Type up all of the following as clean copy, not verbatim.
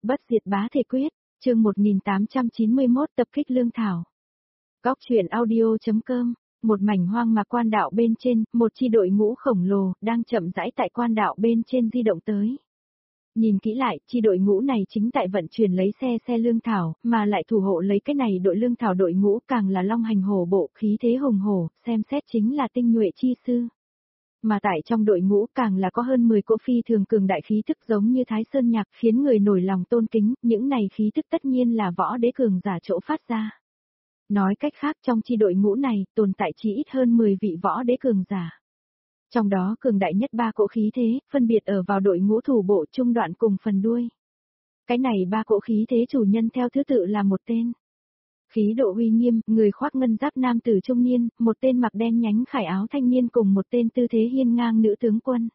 Bất diệt bá thể quyết, chương 1891 tập kích lương thảo. Góc truyện audio.com, một mảnh hoang mạc quan đạo bên trên, một chi đội ngũ khổng lồ, đang chậm rãi tại quan đạo bên trên di động tới. Nhìn kỹ lại, chi đội ngũ này chính tại vận chuyển lấy xe lương thảo, mà lại thủ hộ lấy cái này đội lương thảo đội ngũ càng là long hành hổ bộ, khí thế hùng hổ, xem xét chính là tinh nhuệ chi sư. Mà tại trong đội ngũ càng là có hơn 10 cỗ phi thường cường đại khí thức giống như Thái Sơn Nhạc, khiến người nổi lòng tôn kính, những này khí thức tất nhiên là võ đế cường giả chỗ phát ra. Nói cách khác, trong chi đội ngũ này, tồn tại chỉ ít hơn 10 vị võ đế cường giả. Trong đó cường đại nhất 3 cỗ khí thế, phân biệt ở vào đội ngũ thủ bộ trung đoạn cùng phần đuôi. Cái này 3 cỗ khí thế chủ nhân theo thứ tự là một tên. Khí độ uy nghiêm, người khoác ngân giáp nam tử trung niên, một tên mặc đen nhánh khải áo thanh niên cùng một tên tư thế hiên ngang nữ tướng quân.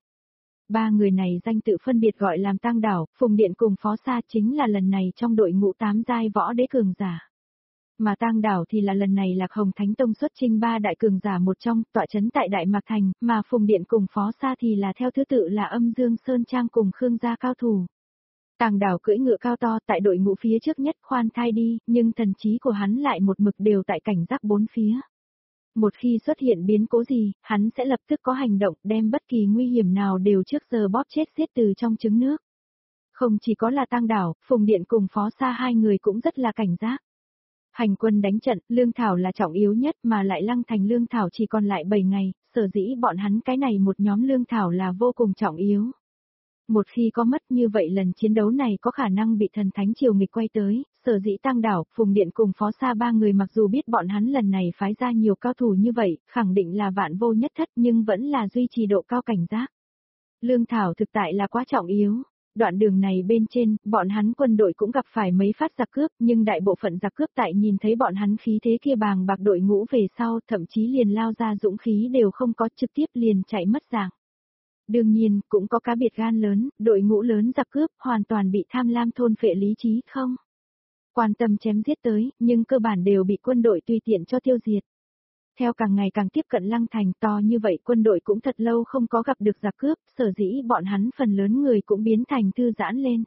3 người này danh tự phân biệt gọi làm Tang Đảo, Phùng Điện cùng Phó Sa, chính là lần này trong đội ngũ 8 giai võ đế cường giả. Mà Tang Đảo thì là lần này Lạc Hồng Thánh Tông xuất chinh 3 đại cường giả một trong, tọa chấn tại Đại Mạc Thành, mà Phùng Điện cùng Phó Sa thì là theo thứ tự là Âm Dương Sơn Trang cùng Khương gia cao thủ. Tang Đảo cưỡi ngựa cao to tại đội ngũ phía trước nhất khoan thai đi, nhưng thần trí của hắn lại một mực đều tại cảnh giác bốn phía. Một khi xuất hiện biến cố gì, hắn sẽ lập tức có hành động, đem bất kỳ nguy hiểm nào đều trước giờ bóp chết giết từ trong trứng nước. Không chỉ có là Tang Đảo, Phùng Điện cùng Phó Sa hai người cũng rất là cảnh giác. Hành quân đánh trận, lương thảo là trọng yếu nhất mà lại Lăng Thành lương thảo chỉ còn lại 7 ngày, sở dĩ bọn hắn cái này một nhóm lương thảo là vô cùng trọng yếu. Một khi có mất như vậy lần chiến đấu này có khả năng bị thần thánh triều nghịch quay tới, sở dĩ Tang Đảo, Phùng Điện cùng Phó Sa 3 người mặc dù biết bọn hắn lần này phái ra nhiều cao thủ như vậy, khẳng định là vạn vô nhất thất nhưng vẫn là duy trì độ cao cảnh giác. Lương thảo thực tại là quá trọng yếu. Đoạn đường này bên trên, bọn hắn quân đội cũng gặp phải mấy phát giặc cướp, nhưng đại bộ phận giặc cướp tại nhìn thấy bọn hắn khí thế kia bàng bạc đội ngũ về sau, thậm chí liền lao ra dũng khí đều không có, trực tiếp liền chạy mất dạng. Đương nhiên, cũng có cá biệt gan lớn, đội ngũ lớn giặc cướp, hoàn toàn bị tham lam thôn phệ lý trí không quan tâm chém giết tới, nhưng cơ bản đều bị quân đội tùy tiện cho tiêu diệt. Theo càng ngày càng tiếp cận Lăng Thành to như vậy quân đội cũng thật lâu không có gặp được giặc cướp, sở dĩ bọn hắn phần lớn người cũng biến thành thư giãn lên.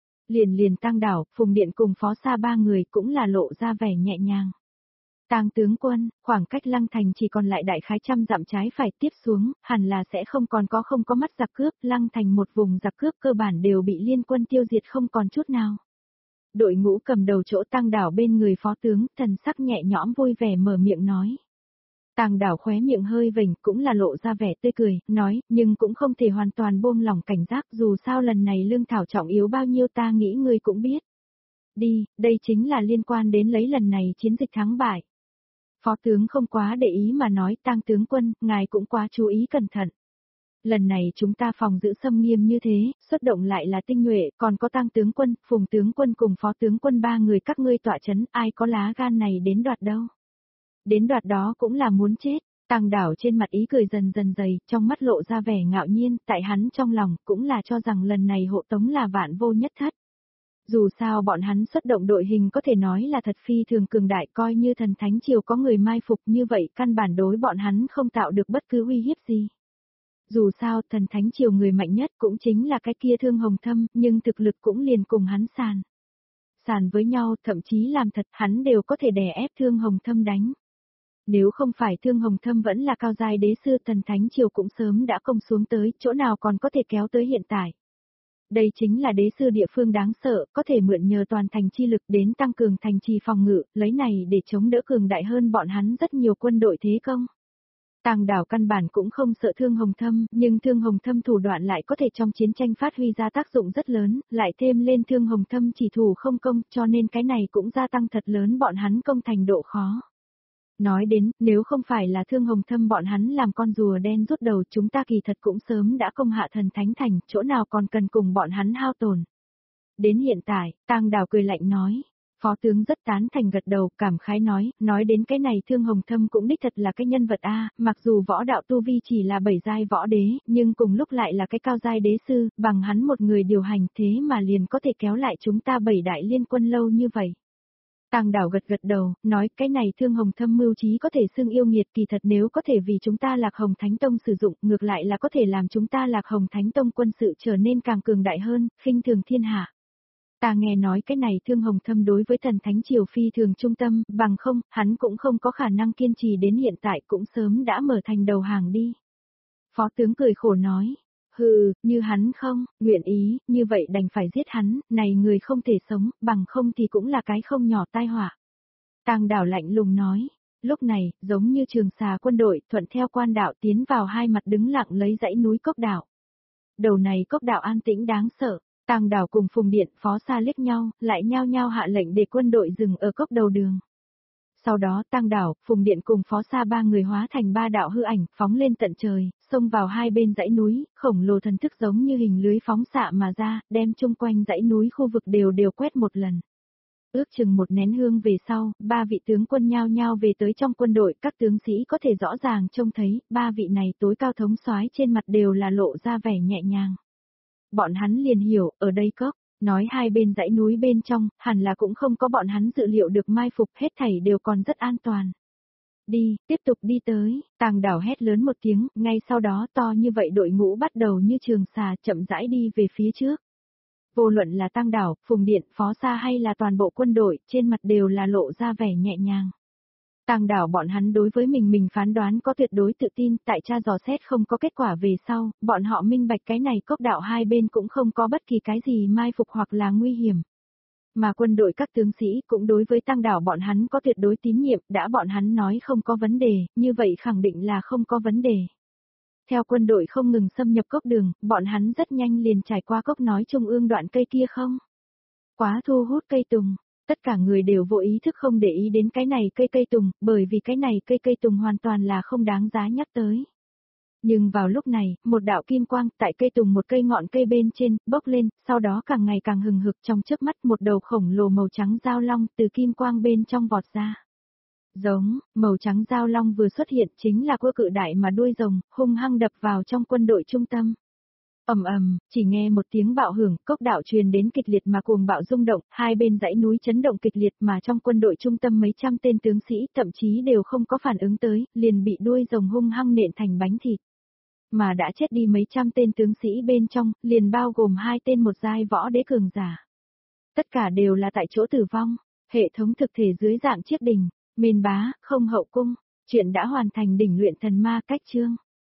Liền Tang Đảo, Phùng Điện cùng Phó Sa 3 người cũng là lộ ra vẻ nhẹ nhàng. Tang tướng quân, khoảng cách Lăng Thành chỉ còn lại đại khái 100 dặm trái phải tiếp xuống, hẳn là sẽ không có mắt giặc cướp, Lăng Thành một vùng giặc cướp cơ bản đều bị liên quân tiêu diệt không còn chút nào. Đội ngũ cầm đầu chỗ Tang Đảo bên người phó tướng, thần sắc nhẹ nhõm vui vẻ mở miệng nói. Tang Đảo khóe miệng hơi vểnh cũng là lộ ra vẻ tươi cười, nói, nhưng cũng không thể hoàn toàn buông lỏng cảnh giác dù sao lần này lương thảo trọng yếu bao nhiêu ta nghĩ ngươi cũng biết. Đi, đây chính là liên quan đến lấy lần này chiến dịch thắng bại. Phó tướng không quá để ý mà nói Tang tướng quân, ngài cũng quá chú ý cẩn thận. Lần này chúng ta phòng giữ xâm nghiêm như thế, xuất động lại là tinh nhuệ, còn có Tang tướng quân, Phùng tướng quân cùng Phó tướng quân 3 người các ngươi tọa chấn, ai có lá gan này đến đoạt đâu. Đến đoạt đó cũng là muốn chết. Tang Đảo trên mặt ý cười dần dần dày, trong mắt lộ ra vẻ ngạo nhiên, tại hắn trong lòng cũng là cho rằng lần này hộ tống là vạn vô nhất thất. Dù sao bọn hắn xuất động đội hình có thể nói là thật phi thường cường đại, coi như thần thánh triều có người mai phục như vậy căn bản đối bọn hắn không tạo được bất cứ uy hiếp gì. Dù sao thần thánh triều người mạnh nhất cũng chính là cái kia Thương Hồng Thâm, nhưng thực lực cũng liền cùng hắn sàn với nhau, thậm chí làm thật hắn đều có thể đè ép Thương Hồng Thâm đánh. Nếu không phải Thương Hồng Thâm vẫn là cao giai đế sư, thần thánh triều cũng sớm đã công xuống tới, chỗ nào còn có thể kéo tới hiện tại. Đây chính là đế sư địa phương đáng sợ, có thể mượn nhờ toàn thành chi lực đến tăng cường thành trì phòng ngự, lấy này để chống đỡ cường đại hơn bọn hắn rất nhiều quân đội thế công. Tang Đảo căn bản cũng không sợ Thương Hồng Thâm, nhưng Thương Hồng Thâm thủ đoạn lại có thể trong chiến tranh phát huy ra tác dụng rất lớn, lại thêm lên Thương Hồng Thâm chỉ thủ không công, cho nên cái này cũng gia tăng thật lớn bọn hắn công thành độ khó. Nói đến, nếu không phải là Thương Hồng Thâm bọn hắn làm con rùa đen rút đầu, chúng ta kỳ thật cũng sớm đã công hạ thần thánh thành, chỗ nào còn cần cùng bọn hắn hao tổn. Đến hiện tại, Tang Đảo cười lạnh nói. Phó tướng rất tán thành gật đầu, cảm khái nói đến cái này Thương Hồng Thâm cũng đích thật là cái nhân vật a, mặc dù võ đạo tu vi chỉ là 7 giai võ đế, nhưng cùng lúc lại là cái cao giai đế sư, bằng hắn một người điều hành thế mà liền có thể kéo lại chúng ta 7 đại liên quân lâu như vậy. Tang Đảo gật đầu, nói cái này Thương Hồng Thâm mưu trí có thể xưng yêu nghiệt, kỳ thật nếu có thể vì chúng ta Lạc Hồng Thánh Tông sử dụng, ngược lại là có thể làm chúng ta Lạc Hồng Thánh Tông quân sự trở nên càng cường đại hơn, khinh thường thiên hạ. Ta nghe nói cái này Thương Hồng Thâm đối với thần thánh triều phi thường trung tâm, bằng không, hắn cũng không có khả năng kiên trì đến hiện tại cũng sớm đã mở thành đầu hàng đi. Phó tướng cười khổ nói, hừ, như hắn không, nguyện ý, như vậy đành phải giết hắn, này người không thể sống, bằng không thì cũng là cái không nhỏ tai họa. Tàng Đảo lạnh lùng nói, lúc này, giống như Trường Xà quân đội, thuận theo quan đạo tiến vào hai mặt đứng lặng lấy dãy núi cốc đảo. Đầu này cốc đảo an tĩnh đáng sợ, Tàng Đảo cùng Phùng Điện Phó Sa liếc nhau, lại nhao nhao hạ lệnh để quân đội dừng ở cốc đầu đường. Sau đó Tàng Đảo, Phùng Điện cùng Phó Sa ba người hóa thành ba đạo hư ảnh, phóng lên tận trời, xông vào hai bên dãy núi, khổng lồ thần thức giống như hình lưới phóng xạ mà ra, đem chung quanh dãy núi khu vực đều quét một lần. Ước chừng một nén hương về sau, ba vị tướng quân nhao nhao về tới trong quân đội, các tướng sĩ có thể rõ ràng trông thấy, ba vị này tối cao thống soái trên mặt đều là lộ ra vẻ nhẹ nhàng. Bọn hắn liền hiểu, ở đây cốc, nói hai bên dãy núi bên trong, hẳn là cũng không có bọn hắn dự liệu được mai phục, hết thảy đều còn rất an toàn. Đi, tiếp tục đi tới, Tàng Đảo hét lớn một tiếng, ngay sau đó to như vậy đội ngũ bắt đầu như Trường Xà chậm rãi đi về phía trước. Vô luận là Tàng Đảo, Phùng Điện, Phó Sa hay là toàn bộ quân đội, trên mặt đều là lộ ra vẻ nhẹ nhàng. Tàng Đảo bọn hắn đối với mình phán đoán có tuyệt đối tự tin, tại tra dò xét không có kết quả về sau, bọn họ minh bạch cái này cốc đạo hai bên cũng không có bất kỳ cái gì mai phục hoặc là nguy hiểm. Mà quân đội các tướng sĩ cũng đối với Tàng Đảo bọn hắn có tuyệt đối tín nhiệm, đã bọn hắn nói không có vấn đề, như vậy khẳng định là không có vấn đề. Theo quân đội không ngừng xâm nhập cốc đường, bọn hắn rất nhanh liền trải qua cốc nói trung ương đoạn cây kia không. Quá thu hút cây tùng, tất cả người đều vô ý thức không để ý đến cái này cây tùng, bởi vì cái này cây tùng hoàn toàn là không đáng giá nhắc tới. Nhưng vào lúc này, một đạo kim quang tại cây tùng một cây ngọn cây bên trên, bốc lên, sau đó càng ngày càng hừng hực trong chớp mắt một đầu khổng lồ màu trắng dao long từ kim quang bên trong vọt ra. Giống, màu trắng dao long vừa xuất hiện chính là cua cự đại mà đuôi rồng, hung hăng đập vào trong quân đội trung tâm. Ầm ầm, chỉ nghe một tiếng bạo hưởng, cốc đạo truyền đến kịch liệt mà cuồng bạo rung động, hai bên dãy núi chấn động kịch liệt mà trong quân đội trung tâm mấy trăm tên tướng sĩ thậm chí đều không có phản ứng tới, liền bị đuôi rồng hung hăng nện thành bánh thịt. Mà đã chết đi mấy trăm tên tướng sĩ bên trong, liền bao gồm hai tên một giai võ đế cường giả. Tất cả đều là tại chỗ tử vong, hệ thống thực thể dưới dạng chiếc đỉnh, mền bá, không hậu cung, chuyện đã hoàn thành đỉnh luyện thần ma cách chương.